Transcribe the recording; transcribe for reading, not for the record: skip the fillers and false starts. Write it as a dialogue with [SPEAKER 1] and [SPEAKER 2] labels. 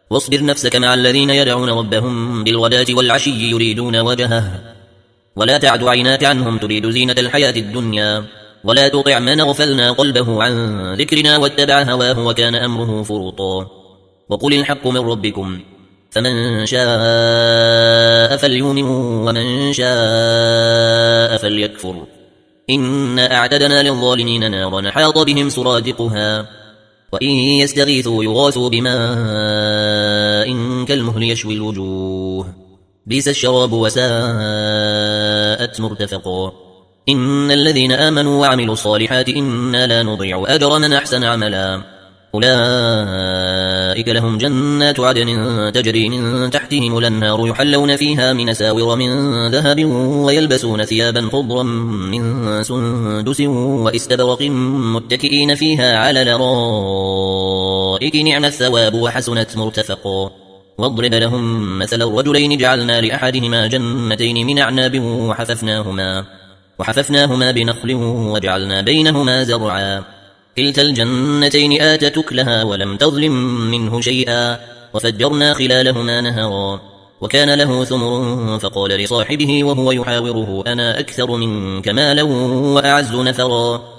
[SPEAKER 1] واصبر نفسك مع الذين يدعون ربهم بالغداة والعشي يريدون وجهه ولا تعد عيناك عنهم تريد زينة الحياة الدنيا ولا تطع من غفلنا قلبه عن ذكرنا واتبع هواه وكان أمره فرطا وقل الحق من ربكم فمن شاء فليؤمن ومن شاء فليكفر إنا أعتدنا للظالمين نارا حاط بهم سرادقها وإن يستغيثوا يغاثوا بماء كالمهل يشوي الوجوه بئس الشراب وساءت مرتفقا إن الذين آمنوا وعملوا الصالحات إنا لا نضيع أجر من أحسن عملا أولئك لهم جنات عدن تجري من تحتهم الأنهار يحلون فيها من أساور من ذهب ويلبسون ثيابا خضرا من سندس واستبرق متكئين فيها على الأرائك نعم الثواب وحسنت مرتفقا واضرب لهم مثل الرجلين جعلنا لأحدهما جنتين من أعناب وحففناهما بنخل وجعلنا بينهما زرعا كلتا الجنتين آتت أكلها ولم تظلم منه شيئا وفجرنا خلالهما نهرا وكان له ثمر فقال لصاحبه وهو يحاوره أنا أكثر منك مالا وأعز نفرا